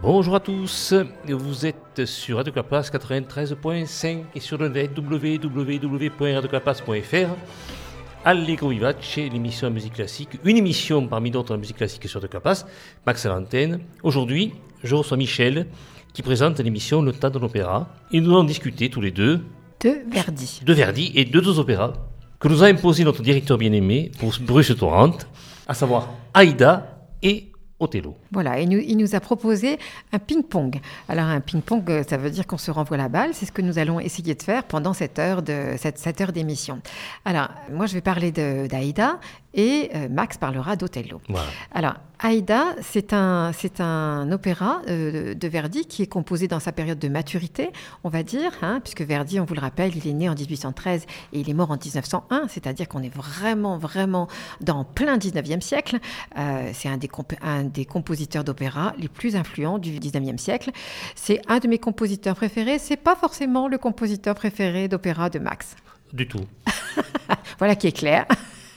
Bonjour à tous, vous êtes sur Radio Clapas 93.5 et sur le net www.radioclapas.fr. Allegro Vivace, l'émission à musique classique, une émission parmi d'autres à musique classique sur Radio Clapas, Max à l'antenne. Aujourd'hui, je reçois Michel qui présente l'émission Le Temps de l'Opéra. Et nous allons discuter tous les deux de Verdi. De Verdi et de deux opéras que nous a imposé notre directeur bien-aimé pour Bruce Torrent, à savoir Aïda et Othello. Voilà, il nous a proposé un ping-pong. Alors un ping-pong, ça veut dire qu'on se renvoie la balle. C'est ce que nous allons essayer de faire pendant cette heure d'émission. Alors, moi je vais parler d'Aïda et Max parlera d'Othello. Voilà. Alors, Aïda, c'est un opéra de Verdi qui est composé dans sa période de maturité, on va dire, puisque Verdi, on vous le rappelle, il est né en 1813 et il est mort en 1901, c'est-à-dire qu'on est vraiment dans plein 19e siècle. C'est un des compositeurs d'opéra les plus influents du 19e siècle. C'est un de mes compositeurs préférés. C'est pas forcément le compositeur préféré d'opéra de Max. Du tout. Voilà qui est clair.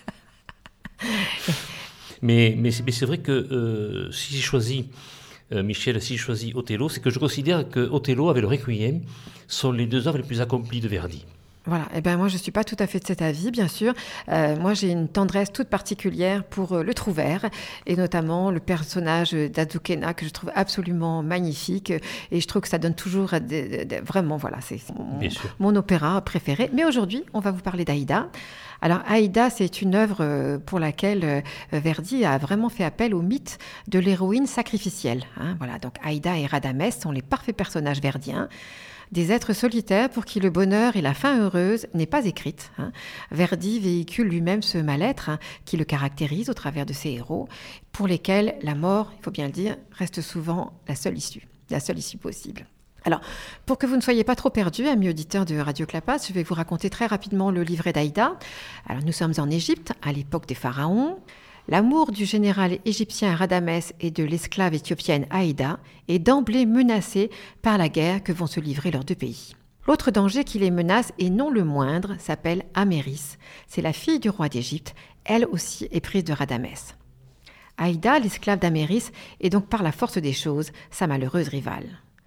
Mais c'est vrai que si j'ai choisi, Michel, si j'ai choisi Othello, c'est que je considère que Othello avec le Requiem sont les deux œuvres les plus accomplies de Verdi. Voilà, et ben moi je ne suis pas tout à fait de cet avis, bien sûr. Moi j'ai une tendresse toute particulière pour le Trouvère, et notamment le personnage d'Azucena que je trouve absolument magnifique, et je trouve que ça donne toujours vraiment, voilà, c'est mon opéra préféré. Mais aujourd'hui, on va vous parler d'Aïda. Alors Aïda, c'est une œuvre pour laquelle Verdi a vraiment fait appel au mythe de l'héroïne sacrificielle. Voilà, donc Aïda et Radamès sont les parfaits personnages verdiens. Des êtres solitaires pour qui le bonheur et la fin heureuse n'est pas écrite. Verdi véhicule lui-même ce mal-être qui le caractérise au travers de ses héros, pour lesquels la mort, il faut bien le dire, reste souvent la seule issue possible. Alors, pour que vous ne soyez pas trop perdus, amis auditeurs de Radio Clapas, je vais vous raconter très rapidement le livret d'Aïda. Alors, nous sommes en Égypte, à l'époque des pharaons. L'amour du général égyptien Radamès et de l'esclave éthiopienne Aïda est d'emblée menacé par la guerre que vont se livrer leurs deux pays. L'autre danger qui les menace, et non le moindre, s'appelle Améris. C'est la fille du roi d'Égypte, elle aussi éprise de Radamès. Aïda, l'esclave d'Améris, est donc par la force des choses sa malheureuse rivale.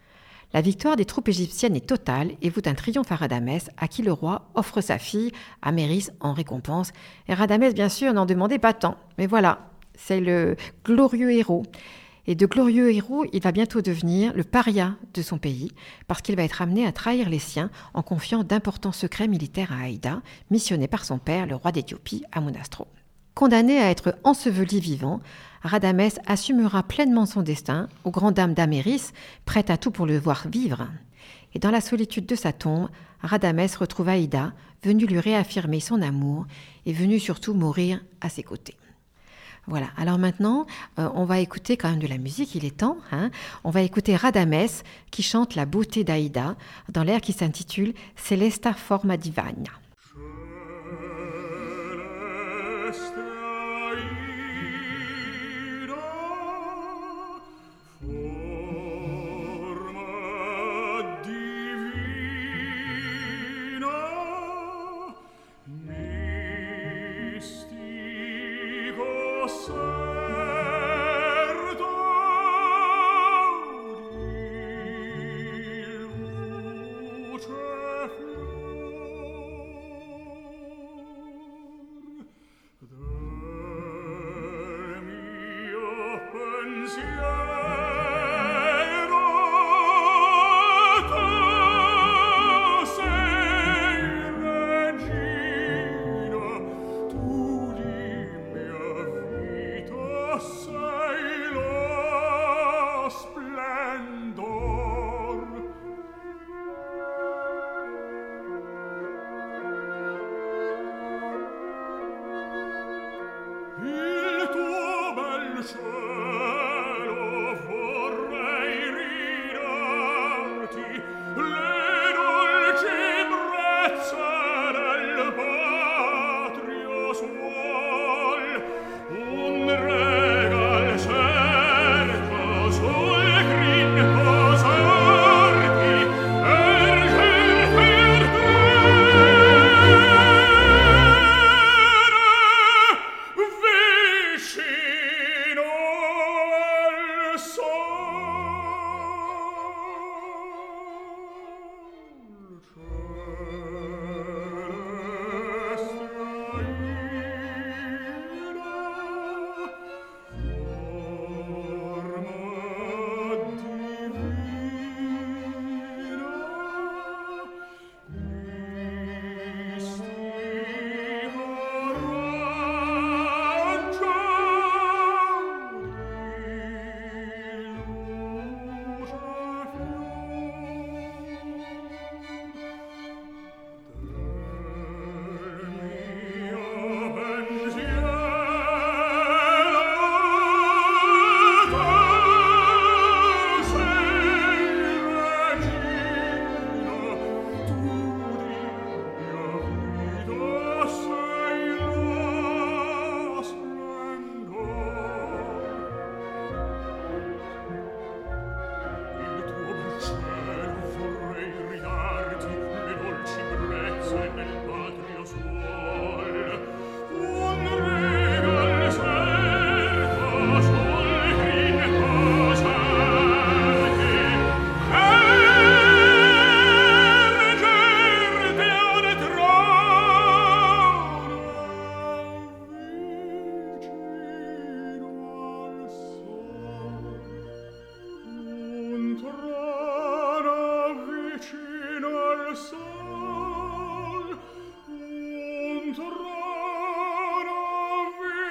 La victoire des troupes égyptiennes est totale et voue un triomphe à Radamès, à qui le roi offre sa fille, Améris, en récompense. Et Radamès, bien sûr, n'en demandait pas tant. Mais voilà, c'est le glorieux héros. Et de glorieux héros, il va bientôt devenir le paria de son pays, parce qu'il va être amené à trahir les siens en confiant d'importants secrets militaires à Aïda, missionné par son père, le roi d'Éthiopie, Amonastro. Condamné à être enseveli vivant, Radamès assumera pleinement son destin aux grandes dames d'Améris, prêtes à tout pour le voir vivre. Et dans la solitude de sa tombe, Radamès retrouve Aïda, venue lui réaffirmer son amour et venue surtout mourir à ses côtés. Voilà, alors maintenant, on va écouter quand même de la musique, il est temps. On va écouter Radamès qui chante la beauté d'Aïda dans l'air qui s'intitule « Celesta forma divina ». The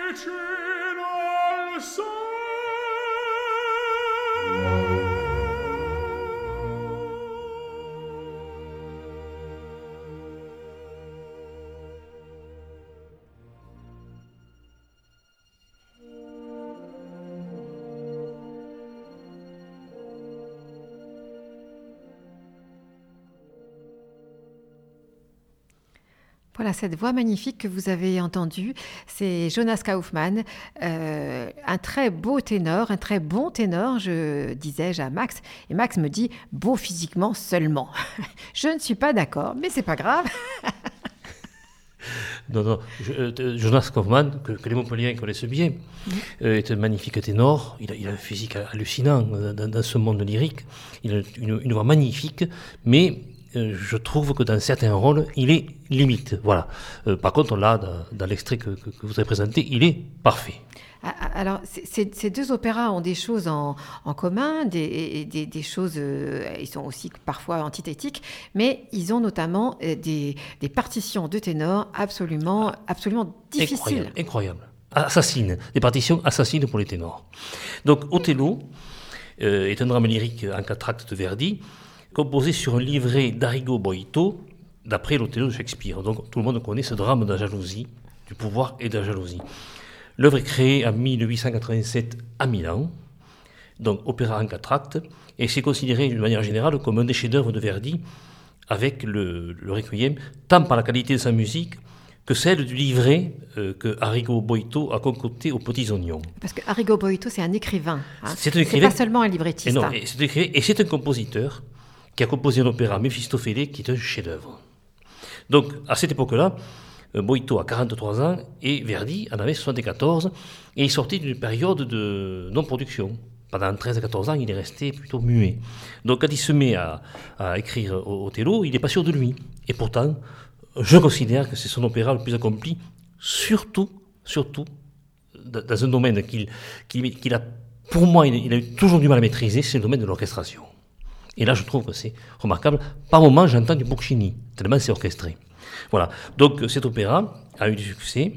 Voilà, cette voix magnifique que vous avez entendue, c'est Jonas Kaufmann, un très beau ténor, un très bon ténor, disais-je à Max. Et Max me dit « beau physiquement seulement ». Je ne suis pas d'accord, mais c'est pas grave. Non, Jonas Kaufmann, que les Montpelliérains connaissent bien, est un magnifique ténor. Il a un physique hallucinant dans ce monde lyrique. Il a une voix magnifique, mais je trouve que dans certains rôles, il est limite. Voilà. Par contre, là, dans l'extrait que vous avez présenté, il est parfait. Alors, ces deux opéras ont des choses en commun, des choses, ils sont aussi parfois antithétiques, mais ils ont notamment des partitions de ténor absolument difficiles. Incroyable. Assassines, des partitions assassines pour les ténors. Donc, Othello est un drame lyrique en 4 actes de Verdi, composé sur un livret d'Arrigo Boito, d'après l'Othello de Shakespeare. Donc tout le monde connaît ce drame de la jalousie, du pouvoir et de la jalousie. L'œuvre est créée en 1887 à Milan, donc opéra en 4 actes, et c'est considéré d'une manière générale comme un des chefs-d'œuvre de Verdi, avec le Requiem, tant par la qualité de sa musique que celle du livret que Arrigo Boito a concocté aux petits oignons. Parce que Arrigo Boito, c'est un écrivain. Hein. C'est un écrivain. C'est pas seulement un librettiste. Et non, c'est un écrivain, et c'est un compositeur qui a composé un opéra Méphistophélès, qui est un chef-d'œuvre. Donc, à cette époque-là, Boito a 43 ans et Verdi en avait 74, et il sortait d'une période de non-production. Pendant 13 à 14 ans, il est resté plutôt muet. Donc, quand il se met à écrire Othello, il n'est pas sûr de lui. Et pourtant, je considère que c'est son opéra le plus accompli, surtout dans un domaine qu'il a, pour moi, il a eu toujours du mal à maîtriser, c'est le domaine de l'orchestration. Et là, je trouve que c'est remarquable. Par moments, j'entends du Puccini, tellement c'est orchestré. Voilà. Donc, cet opéra a eu du succès.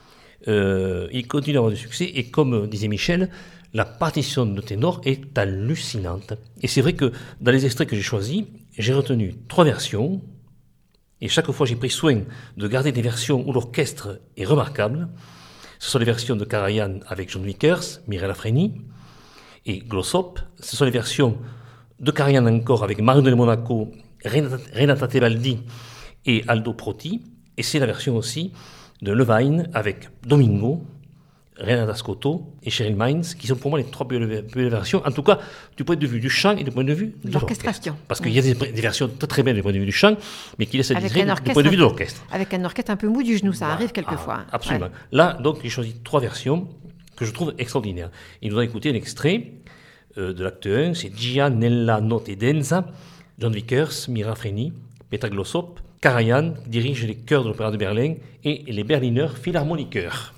Il continue à avoir du succès. Et comme disait Michel, la partition de ténor est hallucinante. Et c'est vrai que dans les extraits que j'ai choisis, j'ai retenu 3 versions. Et chaque fois, j'ai pris soin de garder des versions où l'orchestre est remarquable. Ce sont les versions de Karajan avec John Vickers, Mirella Freni et Glossop. Ce sont les versions de Karajan encore avec Mario del Monaco, Renata Tebaldi et Aldo Proti. Et c'est la version aussi de Levine avec Domingo, Renata Scotto et Cheryl Mines, qui sont pour moi les 3 belles versions, en tout cas du point de vue du chant et du point de vue de l'orchestration. Parce qu'il y a des versions très belles du point de vue du chant, mais qui laissent à désirer du point de vue de l'orchestre. Avec un orchestre un peu mou du genou, ça arrive quelquefois. Absolument. Ouais. Là, donc, j'ai choisi 3 versions que je trouve extraordinaires. Et nous allons écouter un extrait de l'acte 1, c'est Gia nella notte densa, John Vickers, Mira Freni, Petra Glossop, Karajan, qui dirige les chœurs de l'Opéra de Berlin, et les Berliner Philharmoniker.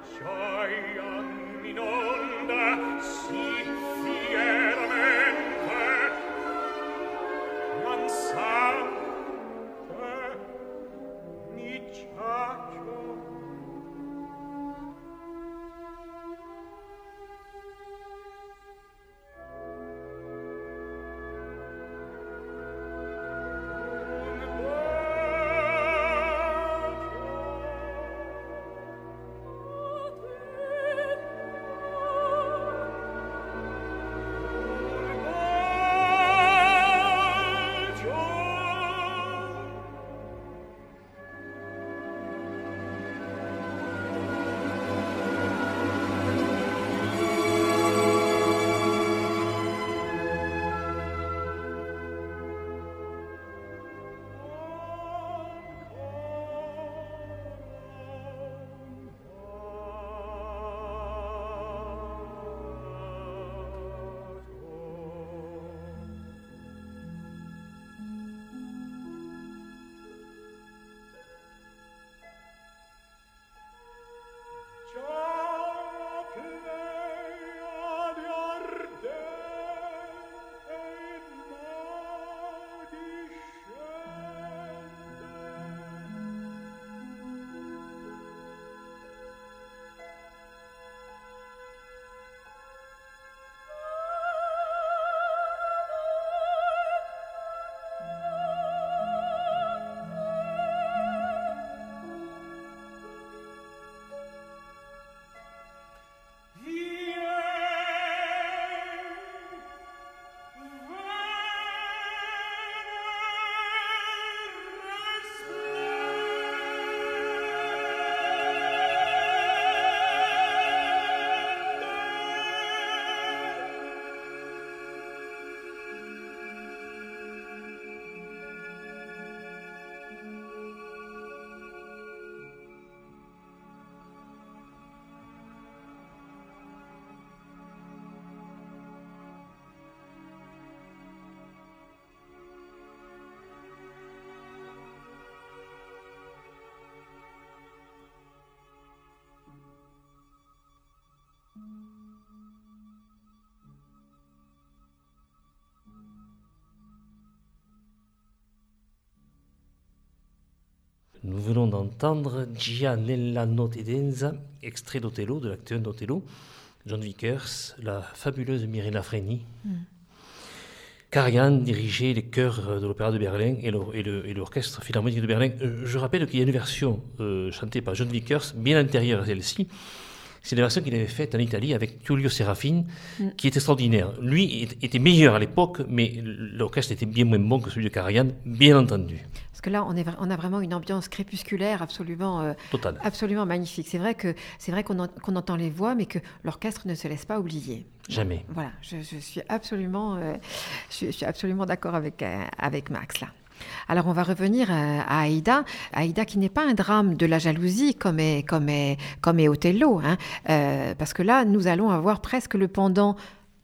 Nous venons d'entendre Gia nella notte densa, extrait d'Othello, de l'acte 1 d'Othello, John Vickers, la fabuleuse Mirella Freni. Karajan dirigeait les chœurs de l'Opéra de Berlin et l'Orchestre Philharmonique de Berlin. Je rappelle qu'il y a une version chantée par John Vickers, bien antérieure à celle-ci. C'est la version qu'il avait faite en Italie avec Tullio Serafin, qui est extraordinaire. Lui était meilleur à l'époque, mais l'orchestre était bien moins bon que celui de Karajan, bien entendu. Parce que là, on a vraiment une ambiance crépusculaire absolument magnifique. C'est vrai qu'on entend les voix, mais que l'orchestre ne se laisse pas oublier. Jamais. Voilà, je suis absolument d'accord avec Max là. Alors on va revenir à Aïda. Aïda qui n'est pas un drame de la jalousie comme est Othello, parce que là nous allons avoir presque le pendant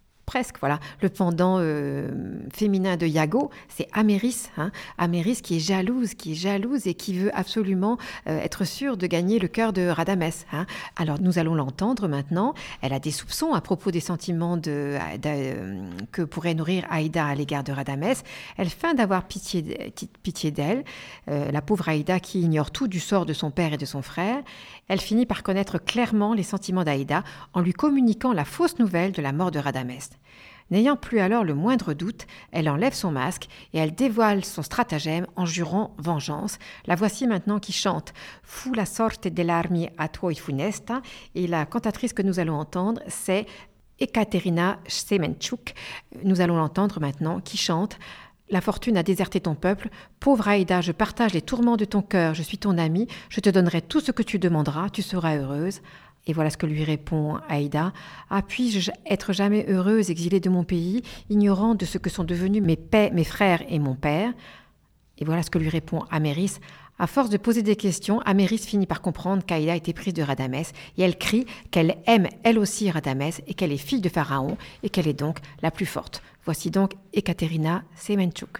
féminin de Iago, c'est Améris. Améris qui est jalouse et qui veut absolument être sûre de gagner le cœur de Rhadamès. Alors nous allons l'entendre maintenant. Elle a des soupçons à propos des sentiments que pourrait nourrir Aïda à l'égard de Rhadamès. Elle feint d'avoir pitié d'elle, la pauvre Aïda qui ignore tout du sort de son père et de son frère. Elle finit par connaître clairement les sentiments d'Aïda en lui communiquant la fausse nouvelle de la mort de Rhadamès. N'ayant plus alors le moindre doute, elle enlève son masque et elle dévoile son stratagème en jurant vengeance. La voici maintenant qui chante « Fu la sorte dell'armi a tuoi funesta » et la cantatrice que nous allons entendre, c'est Ekaterina Semenchuk. Nous allons l'entendre maintenant qui chante « La fortune a déserté ton peuple. Pauvre Aïda, je partage les tourments de ton cœur. Je suis ton amie. Je te donnerai tout ce que tu demanderas. Tu seras heureuse. » Et voilà ce que lui répond Aïda. « Ah, puis-je être jamais heureuse, exilée de mon pays, ignorant de ce que sont devenus mes frères et mon père ?» Et voilà ce que lui répond Améris. À force de poser des questions, Améris finit par comprendre qu'Aïda était prise de Rhadamès et elle crie qu'elle aime elle aussi Rhadamès et qu'elle est fille de Pharaon et qu'elle est donc la plus forte. Voici donc Ekaterina Semenchuk.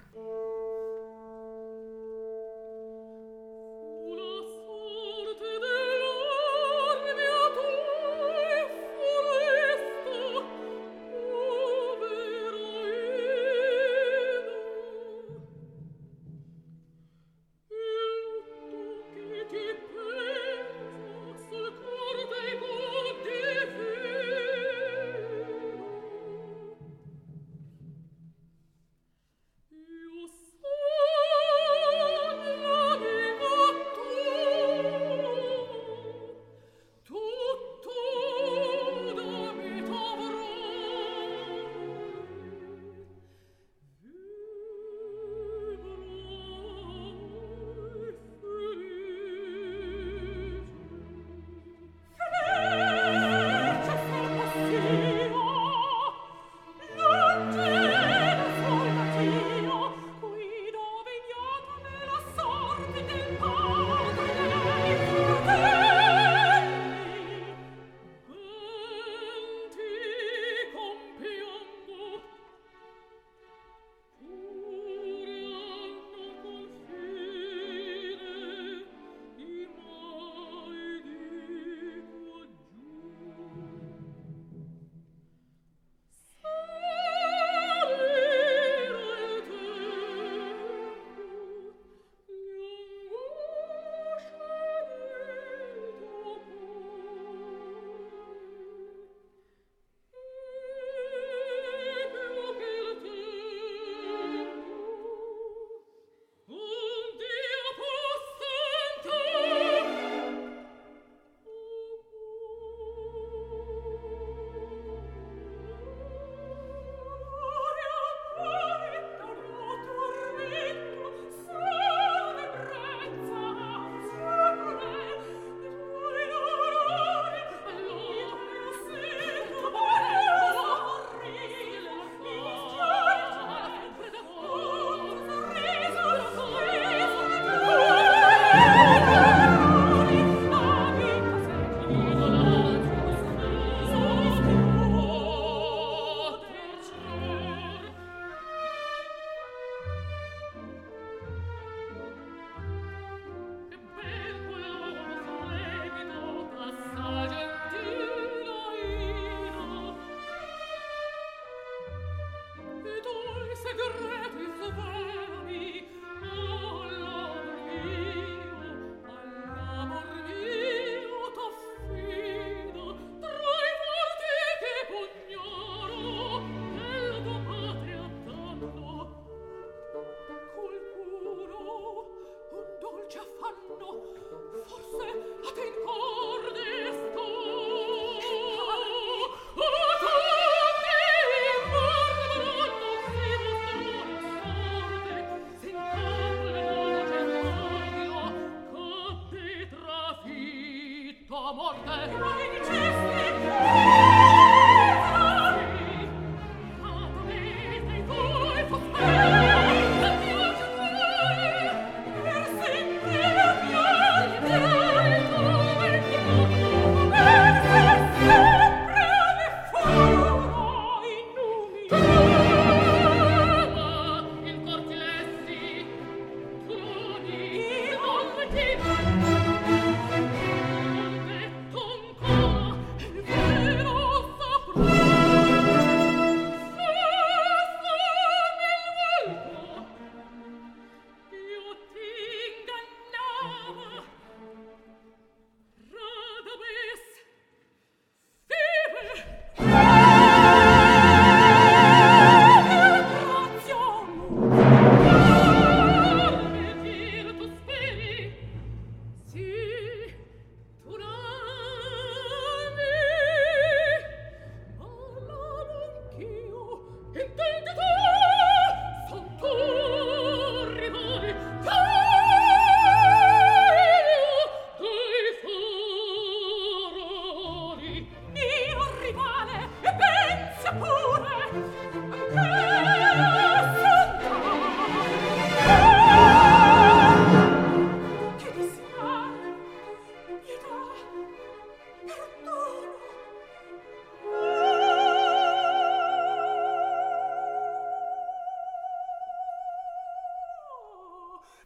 Thank you.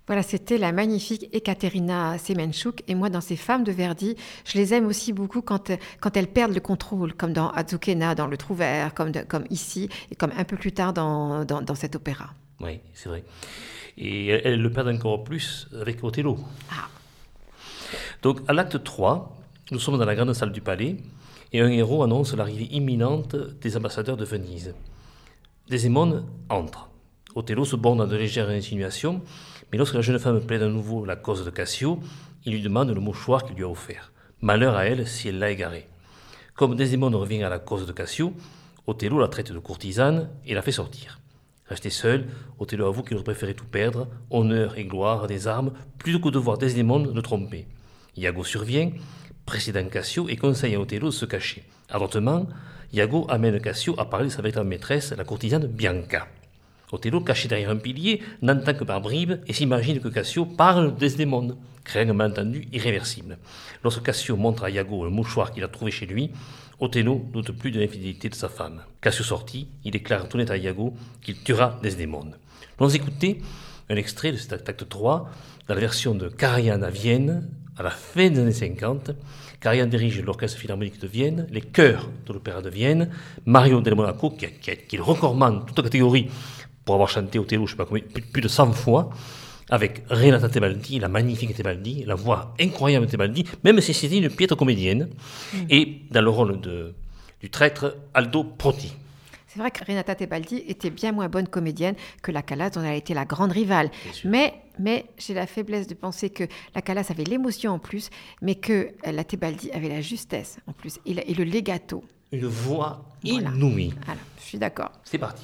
Voilà, c'était la magnifique Ekaterina Semenchuk. Et moi, dans ces femmes de Verdi, je les aime aussi beaucoup quand elles perdent le contrôle, comme dans Azucena, dans Le Trouvère, comme ici, et comme un peu plus tard dans cet opéra. Oui, c'est vrai. Et elle le perd encore plus avec Othello. Ah. Donc, à l'acte 3, nous sommes dans la grande salle du palais, et un héros annonce l'arrivée imminente des ambassadeurs de Venise. Desdémone entre. Othello se borne à de légères insinuations, mais lorsque la jeune femme plaide à nouveau la cause de Cassio, il lui demande le mouchoir qu'il lui a offert. Malheur à elle si elle l'a égaré. Comme Desdémone revient à la cause de Cassio, Othello la traite de courtisane et la fait sortir. Resté seul, Othello avoue qu'il aurait préféré tout perdre, honneur et gloire, des armes, plutôt que de voir Desdémone le tromper. Iago survient, précédant Cassio, et conseille à Othello de se cacher. Adroitement, Iago amène Cassio à parler de sa véritable maîtresse, la courtisane Bianca. Othello, caché derrière un pilier, n'entend que par bribes et s'imagine que Cassio parle de Desdémone, créant un malentendu irréversible. Lorsque Cassio montre à Iago le mouchoir qu'il a trouvé chez lui, Othello ne doute plus de l'infidélité de sa femme. Cassio sorti, il déclare tout net à Iago qu'il tuera Desdémone. Nous allons écouter un extrait de cet acte 3 dans la version de Karajan à Vienne, à la fin des années 50. Karajan dirige l'Orchestre Philharmonique de Vienne, les chœurs de l'Opéra de Vienne, Mario del Monaco, qui est le recordman de toute catégorie pour avoir chanté Othello, je ne sais pas combien, plus de 100 fois, avec Renata Tebaldi, la magnifique Tebaldi, la voix incroyable de Tebaldi, même si c'était une piètre comédienne, et dans le rôle du traître, Aldo Protti. C'est vrai que Renata Tebaldi était bien moins bonne comédienne que la Callas, dont elle a été la grande rivale. Mais j'ai la faiblesse de penser que la Callas avait l'émotion en plus, mais que la Tebaldi avait la justesse en plus, et le legato. Une voix inouïe. Voilà, je suis d'accord. C'est parti.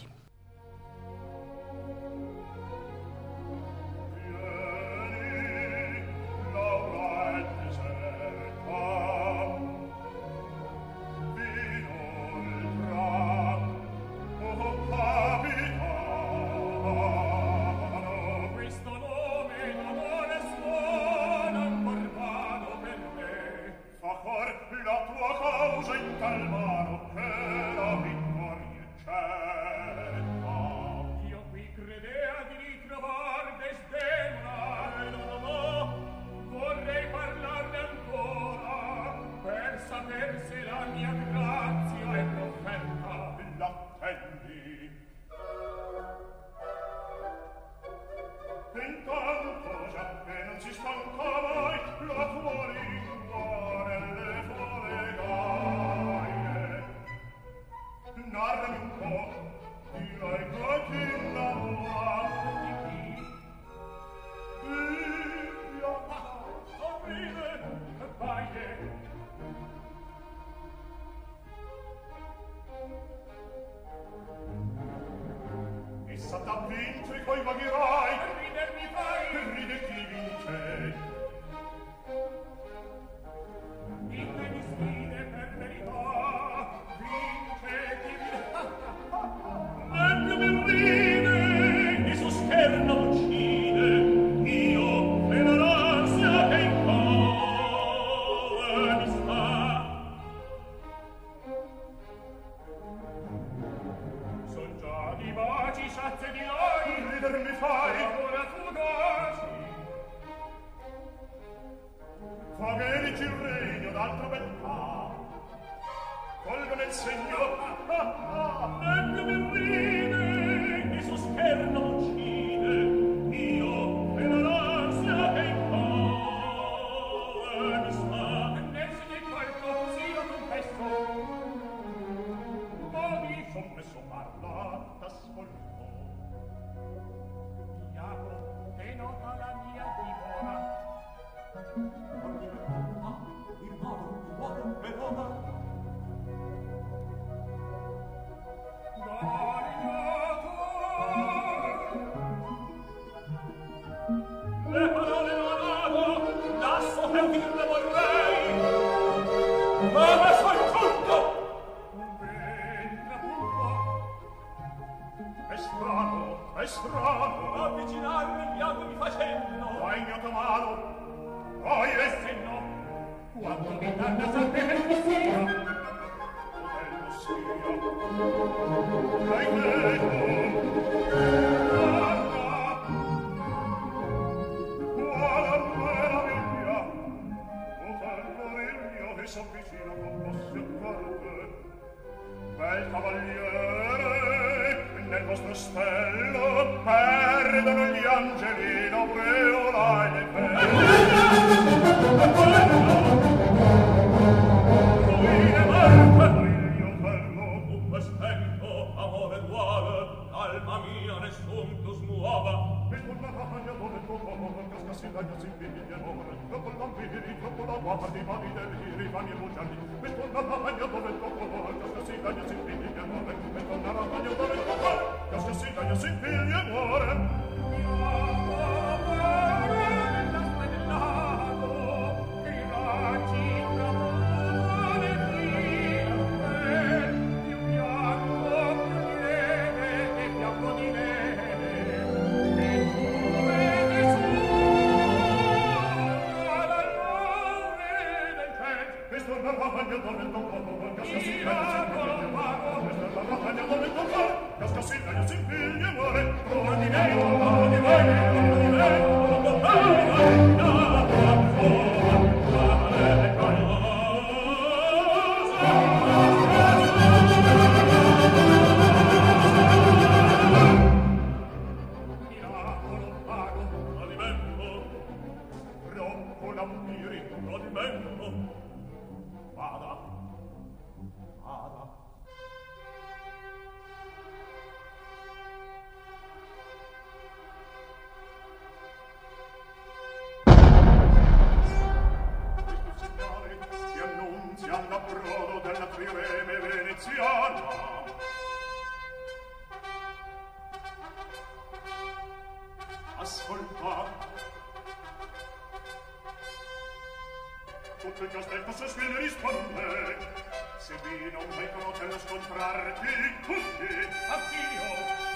Tutto il castello sospira e risponde. Se vi non vengono per scontrarti tutti, addio.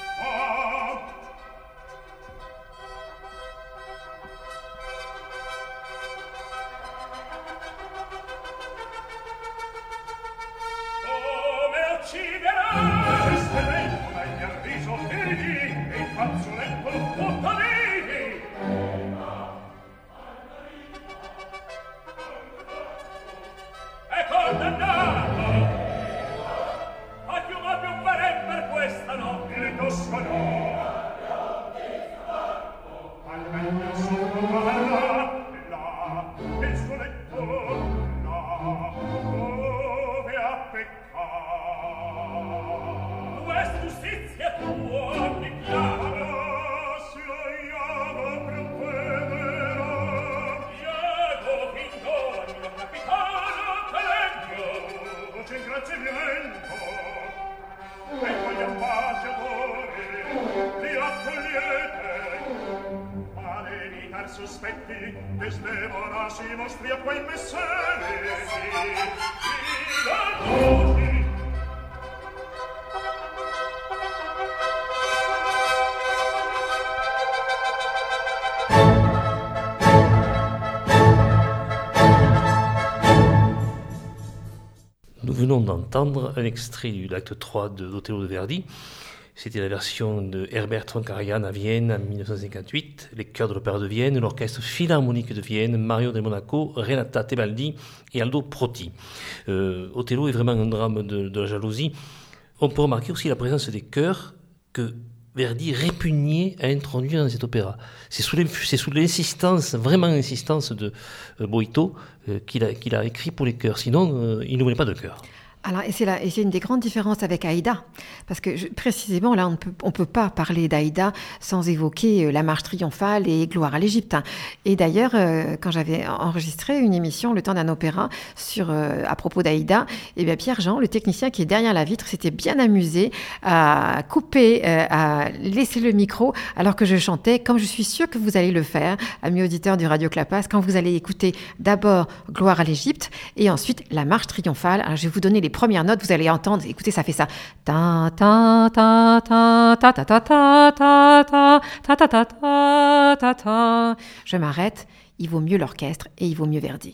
Ah! Come ucciderai? Esterremo dai mio avviso, vedi, e il fazzoletto tutto vivi. È condannato. A più farem per questa notte. Il tosto no. Al meglio sotto là, il suo letto, là, dove ha peccato. Questa giustizia tua mi chiama. Se Iago provvederà. Iago fin d'ogni capitano Telegno. C'è ingrazimento. E quegli ambasciatori li accogliete. Ad evitar sospetti, Desdemona si mostri a quei messeri. Ingannosi. Nous venons d'entendre un extrait de l'acte 3 de l'Othello de Verdi. C'était la version de Herbert von Karajan à Vienne en 1958, les chœurs de l'Opéra de Vienne, l'Orchestre Philharmonique de Vienne, Mario del Monaco, Renata Tebaldi et Aldo Protti. Othello est vraiment un drame de la jalousie. On peut remarquer aussi la présence des chœurs que Verdi répugnait à introduire dans cet opéra. C'est sous l'insistance, vraiment l'insistance de Boito qu'il a écrit pour les chœurs. Sinon, il ne voulait pas de chœurs. Alors, et c'est une des grandes différences avec Aïda, parce que précisément là, on peut pas parler d'Aïda sans évoquer la marche triomphale et Gloire à l'Égypte. Et d'ailleurs, quand j'avais enregistré une émission, Le temps d'un opéra, à propos d'Aïda, et bien Pierre-Jean, le technicien qui est derrière la vitre, s'était bien amusé à couper, à laisser le micro alors que je chantais, comme je suis sûre que vous allez le faire, amis auditeurs du Radio Clapas, quand vous allez écouter d'abord Gloire à l'Égypte et ensuite la marche triomphale. Alors, je vais vous donner les premières notes, vous allez entendre, écoutez, ça fait ça. Ta ta ta ta ta ta ta ta ta ta ta ta ta ta ta. Je m'arrête, il vaut mieux l'orchestre et il vaut mieux Verdi.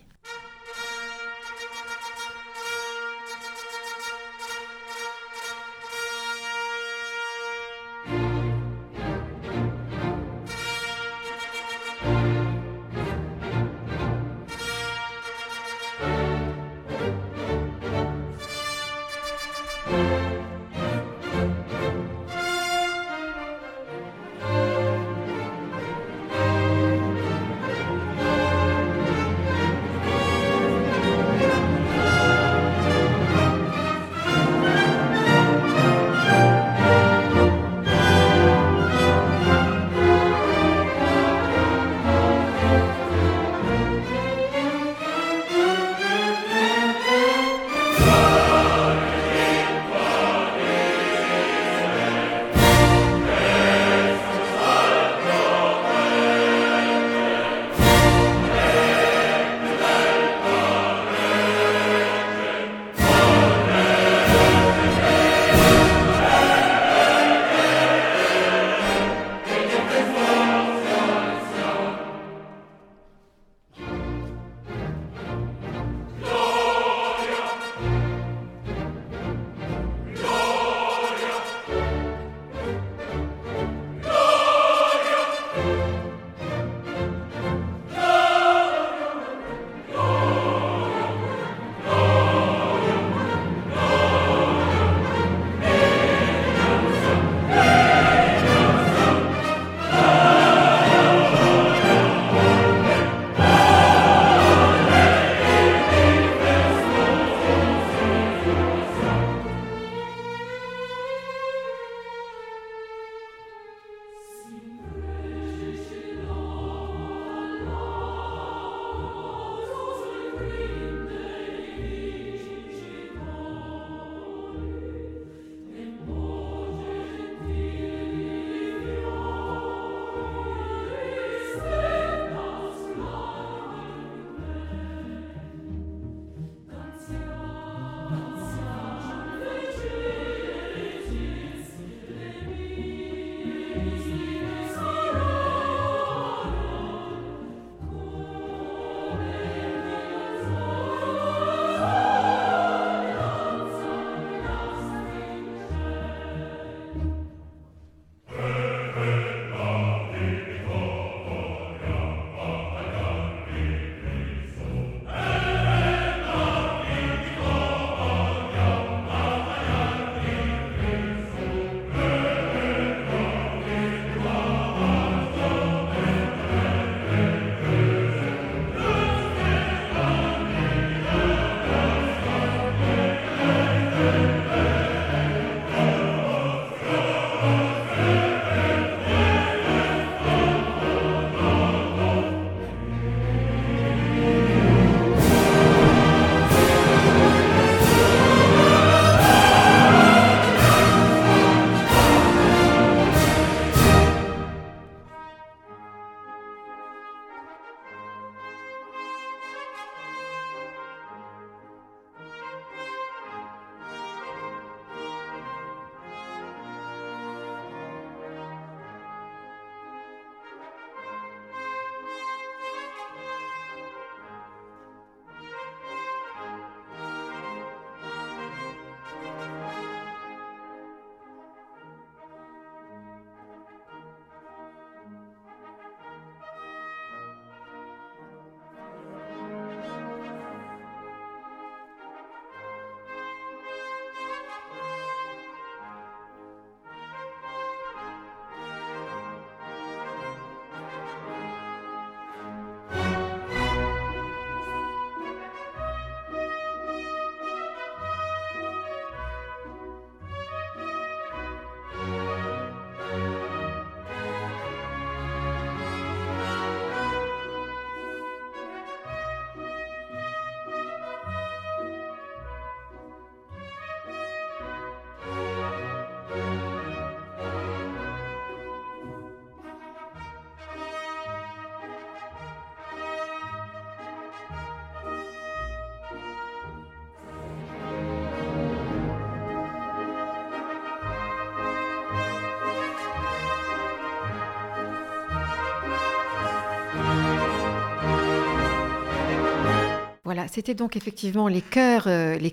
Voilà, c'était donc effectivement les chœurs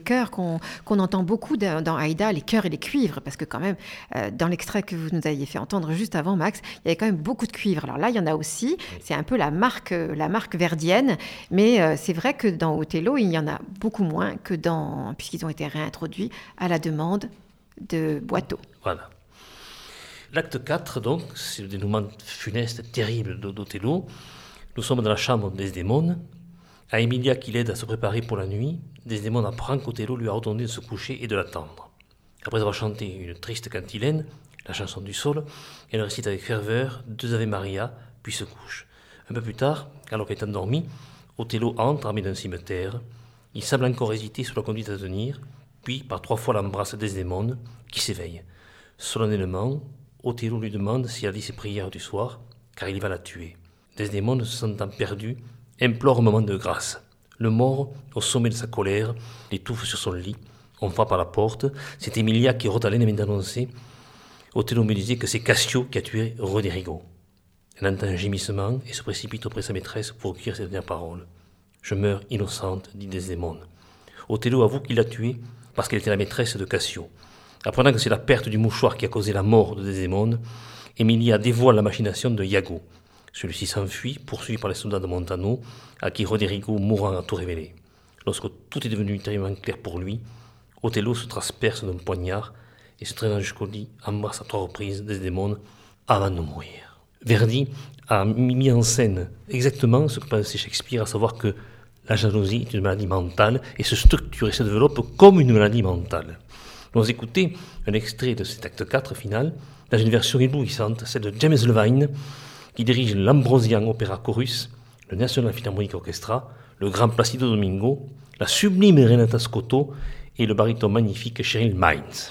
qu'on entend beaucoup dans Aïda, les chœurs et les cuivres, parce que quand même, dans l'extrait que vous nous aviez fait entendre juste avant, Max, il y avait quand même beaucoup de cuivres. Alors là, il y en a aussi, c'est un peu la marque verdienne, mais c'est vrai que dans Othello, il y en a beaucoup moins que puisqu'ils ont été réintroduits à la demande de Boileau. Voilà. L'acte 4, donc, c'est le dénouement funeste, terrible d'Othello. Nous sommes dans la chambre de Desdémone. À Emilia qui l'aide à se préparer pour la nuit, Desdémone apprend qu'Othello lui a ordonné de se coucher et de l'attendre. Après avoir chanté une triste cantilène, la chanson du saule, elle récite avec ferveur 2 Ave Maria, puis se couche. Un peu plus tard, alors qu'elle est endormie, Othello entre armé d'un cimetière. Il semble encore hésiter sur la conduite à tenir, puis par 3 fois l'embrasse Desdémone, qui s'éveille. Solennellement, Othello lui demande si elle dit ses prières du soir, car il va la tuer. Desdémone, se sentant perdu, implore un moment de grâce. Le mort, au sommet de sa colère, l'étouffe sur son lit. On frappe à la porte. C'est Emilia qui Rodalène vient d'annoncer. Othello me disait que c'est Cassio qui a tué Roderigo. Elle entend un gémissement et se précipite auprès de sa maîtresse pour recueillir ses dernières paroles. Je meurs innocente, dit Desdémone. Othello avoue qu'il l'a tuée parce qu'elle était la maîtresse de Cassio. Apprenant que c'est la perte du mouchoir qui a causé la mort de Desdémone, Emilia dévoile la machination de Iago. Celui-ci s'enfuit, poursuivi par les soldats de Montano, à qui Roderigo mourant a tout révélé. Lorsque tout est devenu terriblement clair pour lui, Othello se transperce d'un poignard et se traînant jusqu'au lit, embrasse à 3 reprises Desdémone avant de mourir. Verdi a mis en scène exactement ce que pensait Shakespeare, à savoir que la jalousie est une maladie mentale et se structure et se développe comme une maladie mentale. Nous allons écouter un extrait de cet acte 4 final, dans une version éblouissante, celle de James Levine, qui dirige l'Ambrosian Opera Chorus, le National Philharmonic Orchestra, le Grand Placido Domingo, la sublime Renata Scotto et le baryton magnifique Cheryl Mines.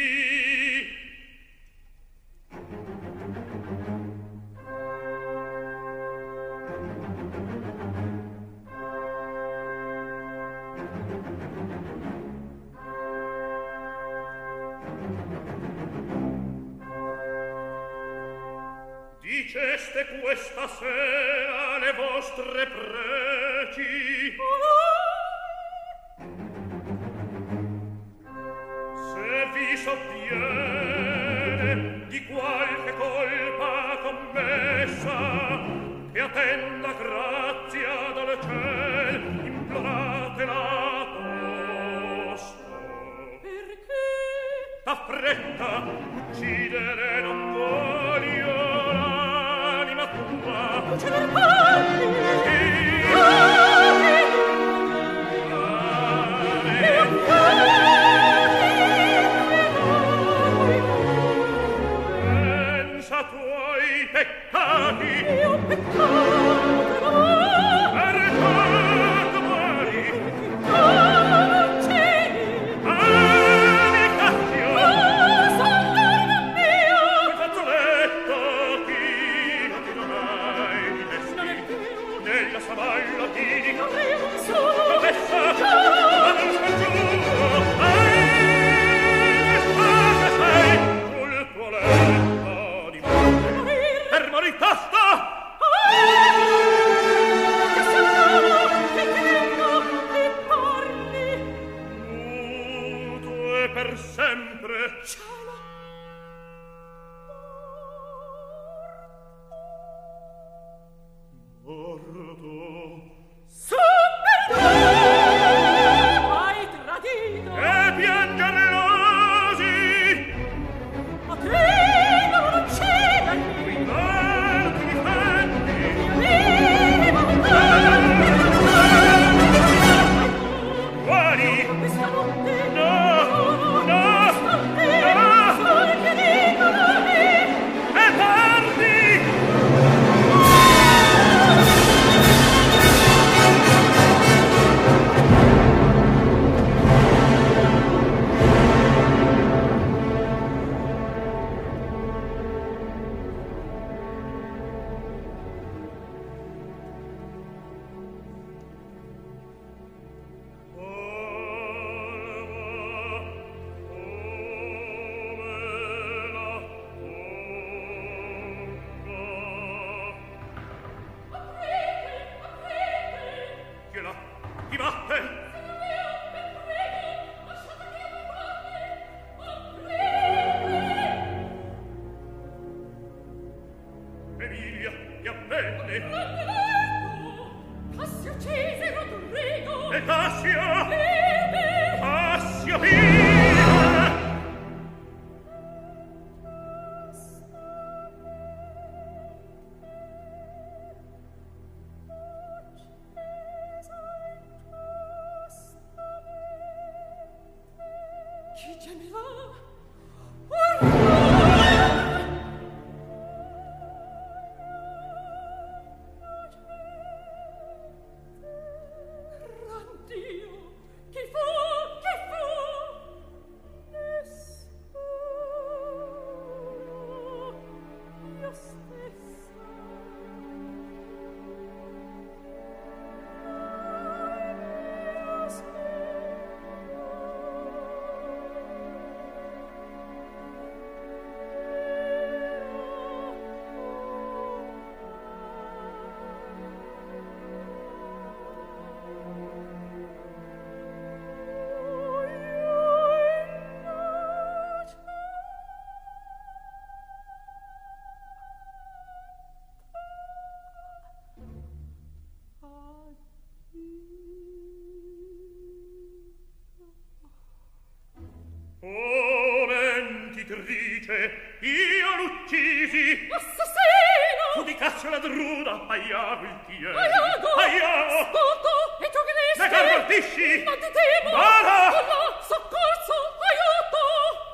Diceste questa sera le vostre preci, se vi sovviene di qualche colpa commessa, che attenda grazia dal ciel, imploratela tosto. Perché? Da fretta uccidere non voglio l'anima tua. Uccidere pensa tu ai peccati. Io peccato peccato muori. Per sempre. Cielo. Morto. Super. Hai tradito. E piangere l'osi. A te non uccidermi. Non ti difendi. Io vivo. Guardi. Questa notte. No. Cassio uccise Rodrigo e Cassio vive Cassio vive chi gemeva io l'uccisi assassino fu di Cassio la druda aiago il tiero aiago spoto e tu gristi ne garbantisci non ti temo vada soccorso aiuto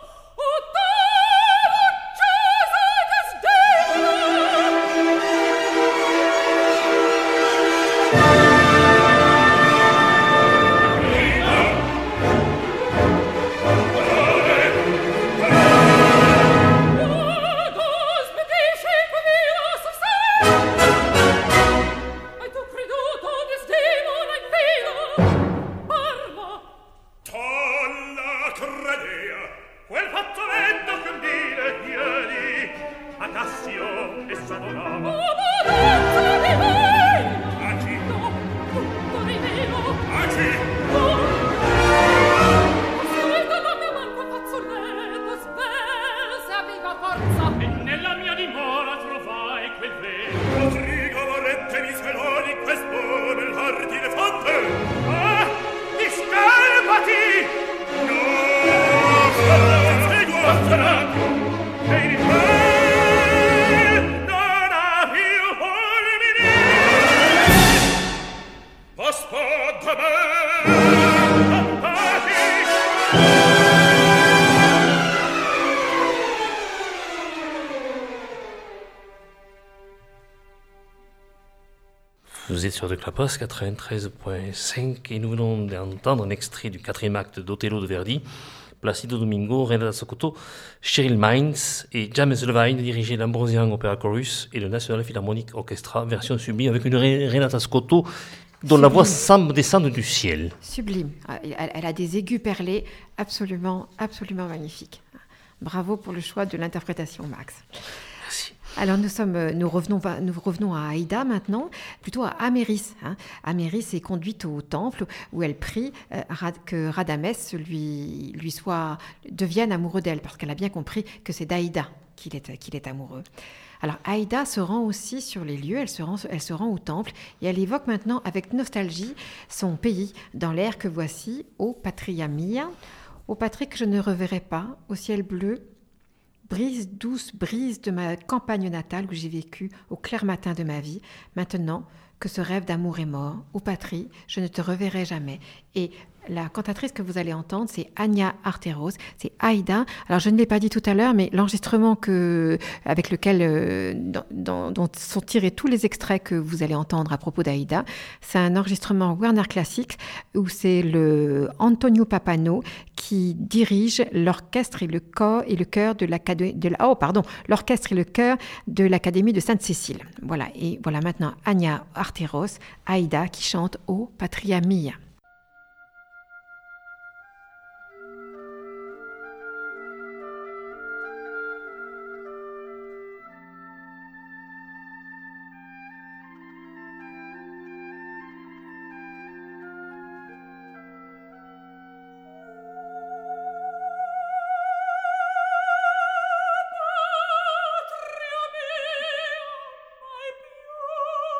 Vous êtes sur de Clapas 93.5 et nous venons d'entendre un extrait du 4e acte d'Othello de Verdi. Placido Domingo, Renata Socoto, Cheryl Mines et James Levine dirigeaient l'Ambrosian Opera Chorus et le National Philharmonic Orchestra, version sublime avec une Renata Scotto dont la voix semble descendre du ciel. Sublime. Elle a des aigus perlés absolument, absolument magnifiques. Bravo pour le choix de l'interprétation, Max. Merci. Alors nous revenons à Aïda maintenant, plutôt à Améris. Améris est conduite au temple où elle prie que Radamès devienne amoureux d'elle, parce qu'elle a bien compris que c'est d'Aïda qu'il est amoureux. Alors Aïda se rend aussi sur les lieux, elle se rend au temple et elle évoque maintenant avec nostalgie son pays dans l'air que voici, ô patria mia, ô patrie que je ne reverrai pas, au ciel bleu, douce brise de ma campagne natale où j'ai vécu au clair matin de ma vie, maintenant que ce rêve d'amour est mort, ô patrie, je ne te reverrai jamais. Et la cantatrice que vous allez entendre, c'est Anya Arteros, c'est Aïda. Alors je ne l'ai pas dit tout à l'heure, mais l'enregistrement avec lequel dont sont tirés tous les extraits que vous allez entendre à propos d'Aïda, c'est un enregistrement Warner Classics où c'est le Antonio Papano qui dirige l'orchestre et le chœur de l'orchestre et le chœur de l'Académie de Sainte-Cécile. Voilà, et voilà maintenant Anya Arteros, Aïda qui chante O Patria Mia. Patria mia, mai più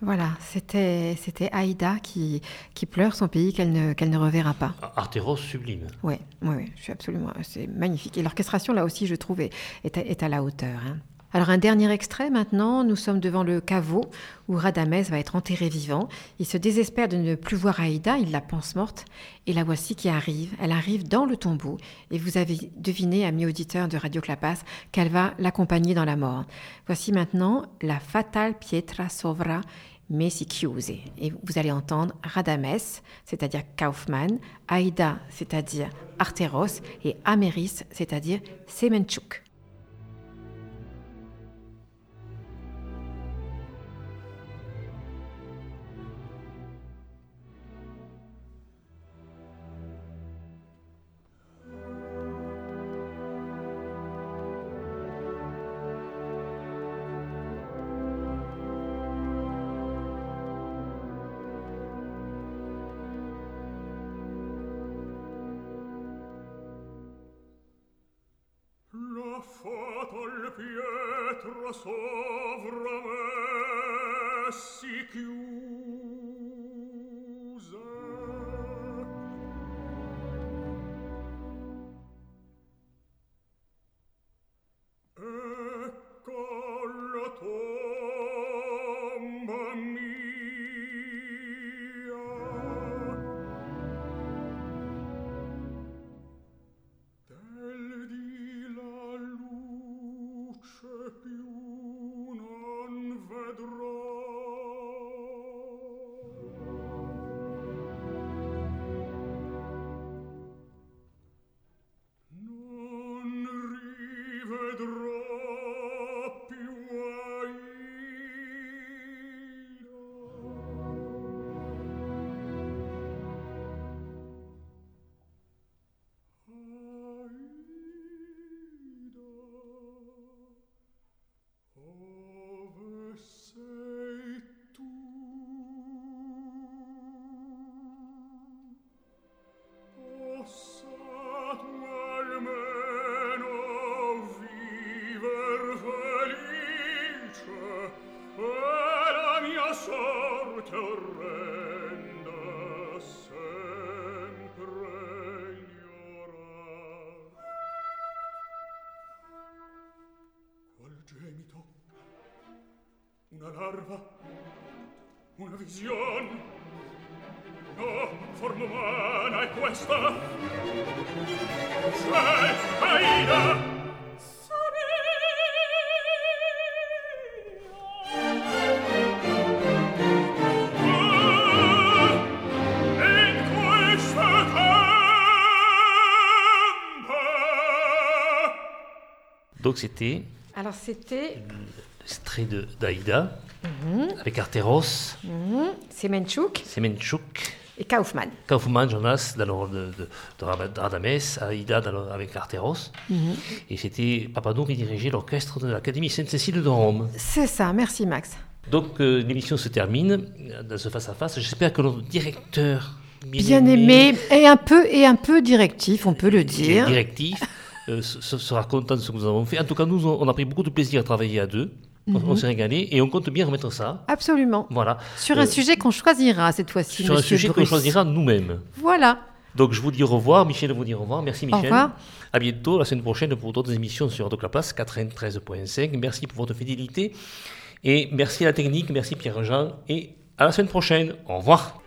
Voilà, c'était Aïda qui pleure son pays qu'elle ne reverra pas. Artéros sublime. Oui, je suis absolument... C'est magnifique. Et l'orchestration, là aussi, je trouve, est à la hauteur. Hein. Alors, un dernier extrait maintenant. Nous sommes devant le caveau où Radamès va être enterré vivant. Il se désespère de ne plus voir Aïda, il la pense morte. Et la voici qui arrive. Elle arrive dans le tombeau. Et vous avez deviné, amis auditeurs de Radio Clapas, qu'elle va l'accompagner dans la mort. Voici maintenant la fatale pietra sovra Messi chiuse. Et vous allez entendre Radamès, c'est-à-dire Kaufmann, Aïda, c'est-à-dire Artéros, et Améris, c'est-à-dire Semenchuk. Fatal pietra sovra messi chiuse ecco la tomba mia del di la luce più non vedrò. Non rivedrò più ove sei tu? Possa tu almeno viver felice e la mia sorte orrenda sempre ignorar. Qual gemito? Una larva? Una vision? No, forma umana è questa? Sei Aïda! In questo tempo! Donc c'était Alors, c'était l'extrait d'Aïda avec Artéros, Semenchuk Semenchuk, et Kaufmann. Kaufmann, Jonas, de Radamès, Aïda avec Artéros. Et c'était Papadou qui dirigeait l'orchestre de l'Académie Sainte-Cécile de Rome. C'est ça, merci Max. Donc l'émission se termine dans ce face-à-face. J'espère que notre directeur Bien aimé et un peu directif, on peut le dire. Directif sera content de ce que nous avons fait. En tout cas, nous, on a pris beaucoup de plaisir à travailler à deux. On s'est régalé et on compte bien remettre ça. Absolument. Voilà. Sur un sujet qu'on choisira cette fois-ci, Sur un Monsieur sujet Bruce. qu'on choisira nous-mêmes. Voilà. Donc je vous dis au revoir. Michel vous dit au revoir. Merci Michel. Au revoir. À bientôt la semaine prochaine pour d'autres émissions sur Radio Clapas 93.5. Merci pour votre fidélité. Et merci à la technique. Merci Pierre-Jean. Et à la semaine prochaine. Au revoir.